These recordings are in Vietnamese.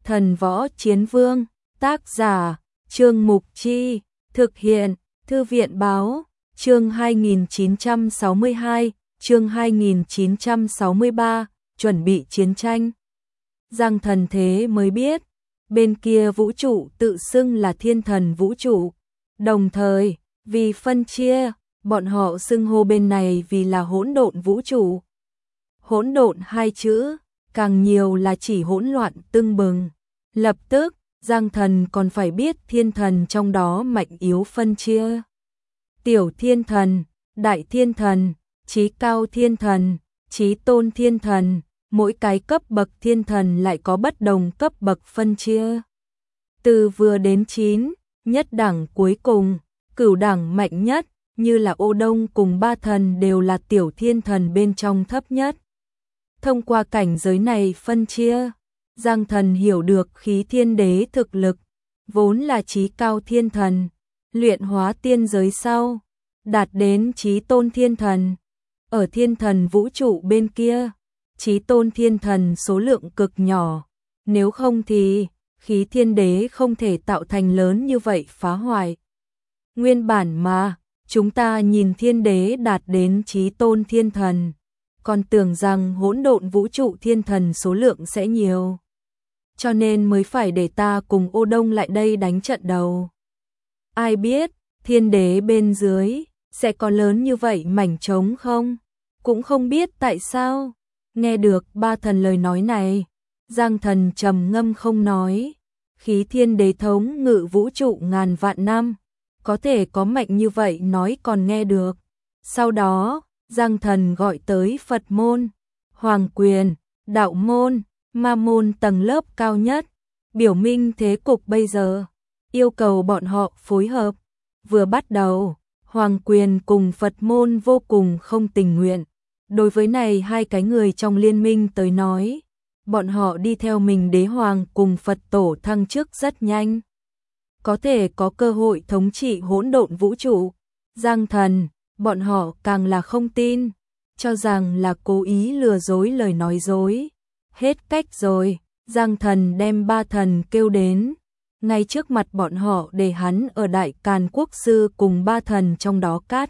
Thần Võ Chiến Vương, tác giả, Trương Mục Chi, thực hiện, Thư viện Báo, chương 2962, chương 2963, chuẩn bị chiến tranh. Giang Thần thế mới biết, bên kia vũ trụ tự xưng là Thiên Thần Vũ Trụ, đồng thời, vì phân chia, bọn họ xưng hô bên này vì là Hỗn Độn Vũ Trụ. Hỗn độn hai chữ, càng nhiều là chỉ hỗn loạn tưng bừng. Lập tức, Giang Thần còn phải biết thiên thần trong đó mạnh yếu phân chia. Tiểu thiên thần, đại thiên thần, chí cao thiên thần, chí tôn thiên thần, mỗi cái cấp bậc thiên thần lại có bất đồng cấp bậc phân chia. Từ vừa đến 9, nhất đẳng cuối cùng, cửu đẳng mạnh nhất, như là Ô Đông cùng ba thần đều là tiểu thiên thần bên trong thấp nhất. Thông qua cảnh giới này phân chia, Giang Thần hiểu được khí thiên đế thực lực, vốn là chí cao thiên thần, luyện hóa tiên giới sau, đạt đến chí tôn thiên thần. Ở thiên thần vũ trụ bên kia, chí tôn thiên thần số lượng cực nhỏ, nếu không thì khí thiên đế không thể tạo thành lớn như vậy phá hoại. Nguyên bản mà, chúng ta nhìn thiên đế đạt đến chí tôn thiên thần, còn tưởng rằng hỗn độn vũ trụ thiên thần số lượng sẽ nhiều. Cho nên mới phải để ta cùng Ô Đông lại đây đánh trận đầu. Ai biết, thiên đế bên dưới, sẽ có lớn như vậy mảnh trống không? Cũng không biết tại sao. Nghe được ba thần lời nói này, Giang Thần trầm ngâm không nói. Khí thiên đế thống ngự vũ trụ ngàn vạn năm, có thể có mạnh như vậy nói còn nghe được. Sau đó, Giang Thần gọi tới Phật môn, Hoàng quyền, Đạo môn, Ma môn tầng lớp cao nhất, biểu minh thế cục bây giờ, yêu cầu bọn họ phối hợp. Vừa bắt đầu, Hoàng quyền cùng Phật môn vô cùng không tình nguyện. Đối với này hai cái người trong liên minh tới nói, bọn họ đi theo mình đế hoàng cùng Phật tổ thăng chức rất nhanh, có thể có cơ hội thống trị hỗn độn vũ trụ. Giang Thần, bọn họ càng là không tin, cho rằng là cố ý lừa dối lời nói dối. Hết cách rồi, Giang Thần đem ba thần kêu đến, ngay trước mặt bọn họ để hắn ở Đại Càn Quốc sư cùng ba thần trong đó cát.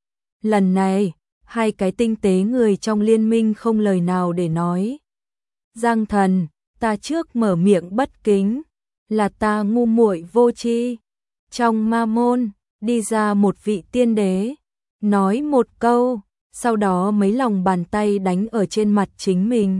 Lần này, hai cái tinh tế người trong liên minh không lời nào để nói. Giang Thần, ta trước mở miệng bất kính, là ta ngu muội vô tri. Trong ma môn, đi ra một vị tiên đế, nói một câu, sau đó mấy lòng bàn tay đánh ở trên mặt chính mình.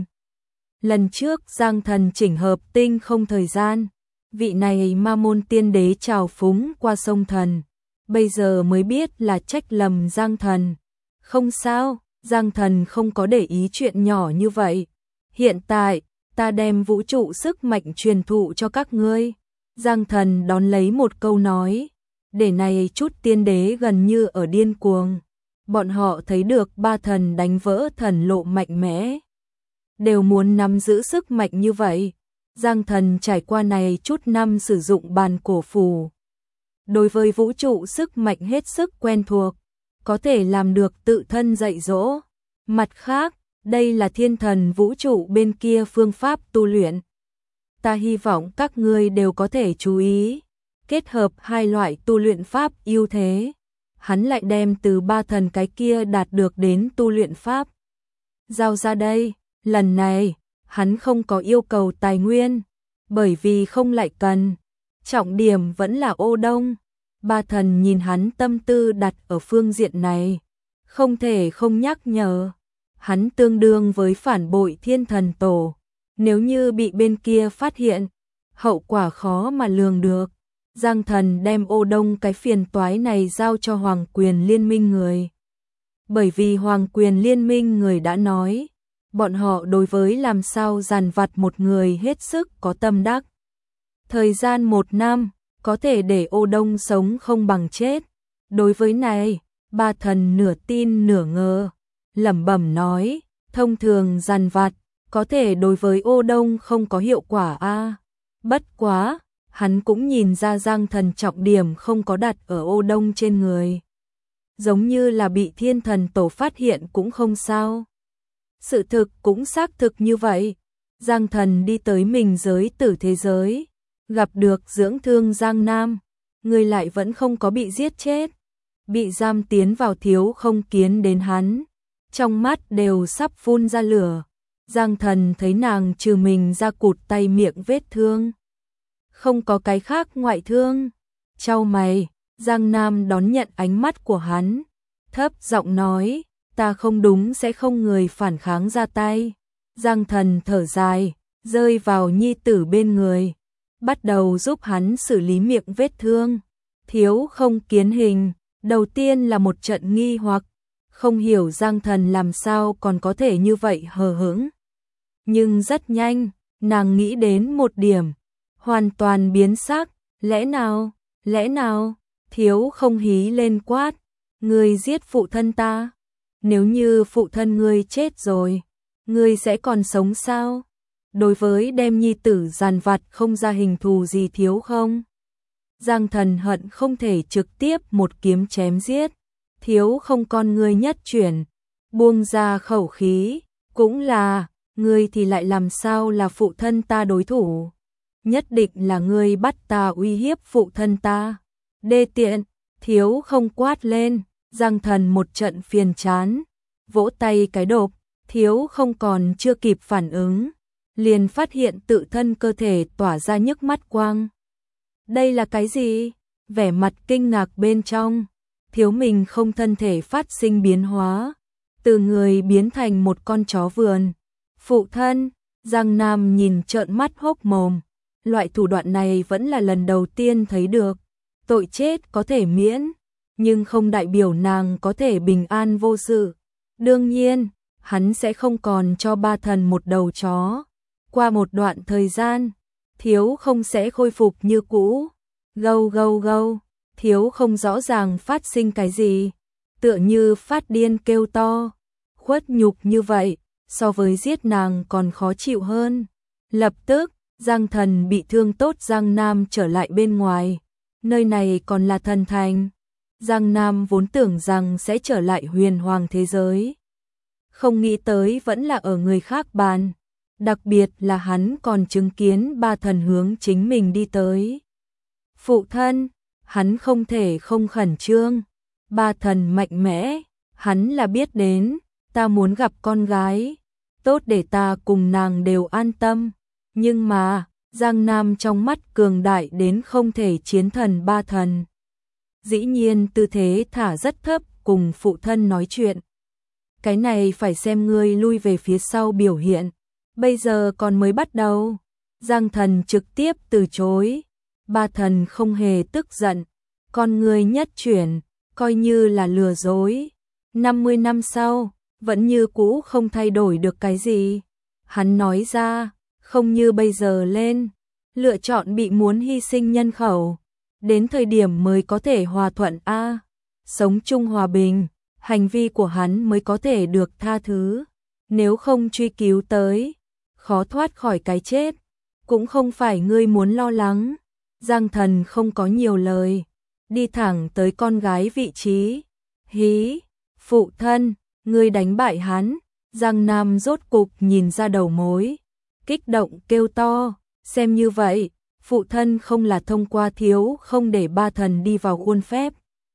Lần trước Giang Thần chỉnh hợp tinh không thời gian, vị này ma môn tiên đế trào phúng qua sông thần, bây giờ mới biết là trách lầm Giang Thần. Không sao, Giang Thần không có để ý chuyện nhỏ như vậy. Hiện tại, ta đem vũ trụ sức mạnh truyền thụ cho các ngươi. Giang Thần đón lấy một câu nói, để này chút tiên đế gần như ở điên cuồng. Bọn họ thấy được ba thần đánh vỡ thần lộ mạnh mẽ, đều muốn nắm giữ sức mạnh như vậy. Giang Thần trải qua này chút năm sử dụng bàn cổ phù, đối với vũ trụ sức mạnh hết sức quen thuộc, có thể làm được tự thân dạy dỗ. Mặt khác, đây là thiên thần vũ trụ bên kia phương pháp tu luyện. Ta hy vọng các ngươi đều có thể chú ý, kết hợp hai loại tu luyện pháp ưu thế. Hắn lại đem từ ba thần cái kia đạt được đến tu luyện pháp giao ra đây. Lần này, hắn không có yêu cầu tài nguyên, bởi vì không lại cần. Trọng điểm vẫn là Ô Đông. Ba thần nhìn hắn tâm tư đặt ở phương diện này, không thể không nhắc nhở. Hắn tương đương với phản bội thiên thần tổ. Nếu như bị bên kia phát hiện, hậu quả khó mà lường được. Giang Thần đem Ô Đông cái phiền toái này giao cho Hoàng quyền liên minh người. Bởi vì Hoàng quyền liên minh người đã nói, bọn họ đối với làm sao dàn vặt một người hết sức có tâm đắc. Thời gian 1 năm, có thể để Ô Đông sống không bằng chết. Đối với này, ba thần nửa tin nửa ngờ, lẩm bẩm nói, thông thường dàn vặt, có thể đối với Ô Đông không có hiệu quả a. Bất quá, hắn cũng nhìn ra Giang Thần trọng điểm không có đặt ở Ô Đông trên người. Giống như là bị thiên thần tổ phát hiện cũng không sao. Sự thực cũng xác thực như vậy. Giang Thần đi tới mình giới tử thế giới, gặp được dưỡng thương Giang Nam, người lại vẫn không có bị giết chết, bị giam tiến vào Thiếu Không Kiến đến hắn, trong mắt đều sắp phun ra lửa. Giang Thần thấy nàng trừ mình ra cụt tay miệng vết thương, không có cái khác ngoại thương. Chau mày, Giang Nam đón nhận ánh mắt của hắn, thấp giọng nói, ta không đúng sẽ không người phản kháng ra tay. Giang Thần thở dài, rơi vào nhi tử bên người, bắt đầu giúp hắn xử lý miệng vết thương. Thiếu Không Kiến hình, đầu tiên là một trận nghi hoặc, không hiểu Giang Thần làm sao còn có thể như vậy hờ hững. Nhưng rất nhanh, nàng nghĩ đến một điểm, hoàn toàn biến sắc, lẽ nào, Thiếu Không hí lên quát, ngươi giết phụ thân ta, nếu như phụ thân ngươi chết rồi, ngươi sẽ còn sống sao? Đối với đem nhi tử giàn vặt không ra hình thù gì Thiếu Không, Giang Thần hận không thể trực tiếp một kiếm chém giết. Thiếu Không con ngươi nhất chuyển, buông ra khẩu khí, cũng là, ngươi thì lại làm sao là phụ thân ta đối thủ? Nhất định là ngươi bắt ta uy hiếp phụ thân ta. Đê tiện, Thiếu Không quát lên, Giang Thần một trận phiền chán, vỗ tay cái đột, Thiếu Không còn chưa kịp phản ứng, liền phát hiện tự thân cơ thể tỏa ra nhức mắt quang. Đây là cái gì? Vẻ mặt kinh ngạc bên trong, Thiếu mình không thân thể phát sinh biến hóa, từ người biến thành một con chó vườn. Phụ thân, Giang Nam nhìn trợn mắt hốc mồm, loại thủ đoạn này vẫn là lần đầu tiên thấy được. Tội chết có thể miễn, nhưng không đại biểu nàng có thể bình an vô sự. Đương nhiên, hắn sẽ không còn cho ba thần một đầu chó. Qua một đoạn thời gian, Thiếu Không sẽ khôi phục như cũ. Gâu gâu gâu, Thiếu Không rõ ràng phát sinh cái gì, tựa như phát điên kêu to. Khuất nhục như vậy, so với giết nàng còn khó chịu hơn. Lập tức, Giang Thần bị thương tốt Giang Nam trở lại bên ngoài. Nơi này còn là thần thành. Giang Nam vốn tưởng rằng sẽ trở lại huyền hoàng thế giới, không nghĩ tới vẫn là ở người khác bàn. Đặc biệt là hắn còn chứng kiến ba thần hướng chính mình đi tới. Phụ thân, hắn không thể không khẩn trương. Ba thần mạnh mẽ, hắn là biết đến, ta muốn gặp con gái, tốt để ta cùng nàng đều an tâm. Nhưng mà, Giang Nam trong mắt cường đại đến không thể chiến thần ba thần. Dĩ nhiên tư thế thả rất thấp cùng phụ thân nói chuyện. Cái này phải xem ngươi lui về phía sau biểu hiện. Bây giờ còn mới bắt đầu. Giang Thần trực tiếp từ chối. Ba thần không hề tức giận. Con ngươi nhất chuyển, coi như là lừa dối. 50 năm sau, vẫn như cũ không thay đổi được cái gì. Hắn nói ra, không như bây giờ lên. Lựa chọn bị muốn hy sinh nhân khẩu. Đến thời điểm mới có thể hòa thuận a, sống chung hòa bình, hành vi của hắn mới có thể được tha thứ. Nếu không truy cứu tới, khó thoát khỏi cái chết, cũng không phải ngươi muốn lo lắng. Giang Thần không có nhiều lời, đi thẳng tới con gái vị trí. Hí, phụ thân, ngươi đánh bại hắn. Giang Nam rốt cục nhìn ra đầu mối, kích động kêu to, xem như vậy, phụ thân không là thông qua Thiếu Không để ba thần đi vào khuôn phép,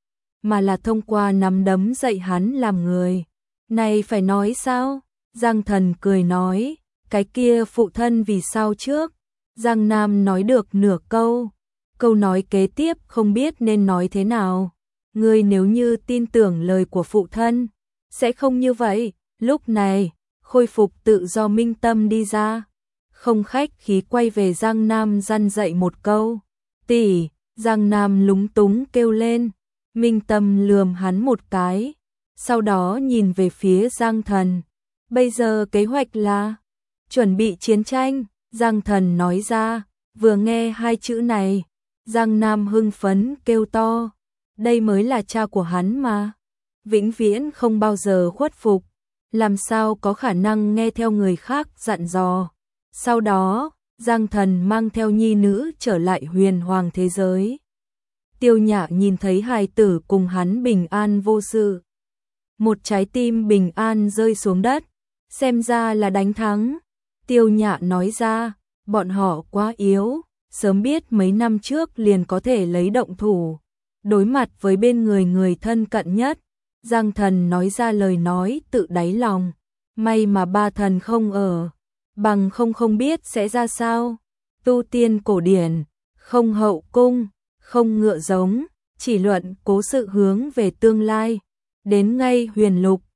mà là thông qua nắm đấm dạy hắn làm người. Này phải nói sao? Giang Thần cười nói, cái kia phụ thân vì sao trước? Giang Nam nói được nửa câu, câu nói kế tiếp không biết nên nói thế nào. Ngươi nếu như tin tưởng lời của phụ thân, sẽ không như vậy. Lúc này, khôi phục tự do Minh Tâm đi ra, không khách khí quay về Giang Nam răn dạy một câu. Tỷ, Giang Nam lúng túng kêu lên. Minh Tâm lườm hắn một cái, sau đó nhìn về phía Giang Thần. Bây giờ kế hoạch là chuẩn bị chiến tranh, Giang Thần nói ra. Vừa nghe hai chữ này, Giang Nam hưng phấn kêu to. Đây mới là cha của hắn mà, vĩnh viễn không bao giờ khuất phục, làm sao có khả năng nghe theo người khác dặn dò. Sau đó, Giang Thần mang theo nhi nữ trở lại huyền hoàng thế giới. Tiêu Nhã nhìn thấy hài tử cùng hắn bình an vô sự, một trái tim bình an rơi xuống đất, xem ra là đánh thắng. Tiêu Nhạ nói ra, bọn họ quá yếu, sớm biết mấy năm trước liền có thể lấy động thủ, đối mặt với bên người thân cận nhất. Giang Thần nói ra lời nói tự đáy lòng, may mà ba thần không ở, bằng không biết sẽ ra sao. Tu tiên cổ điển, không hậu cung, không ngựa giống, chỉ luận cố sự hướng về tương lai. Đến ngay huyền lục,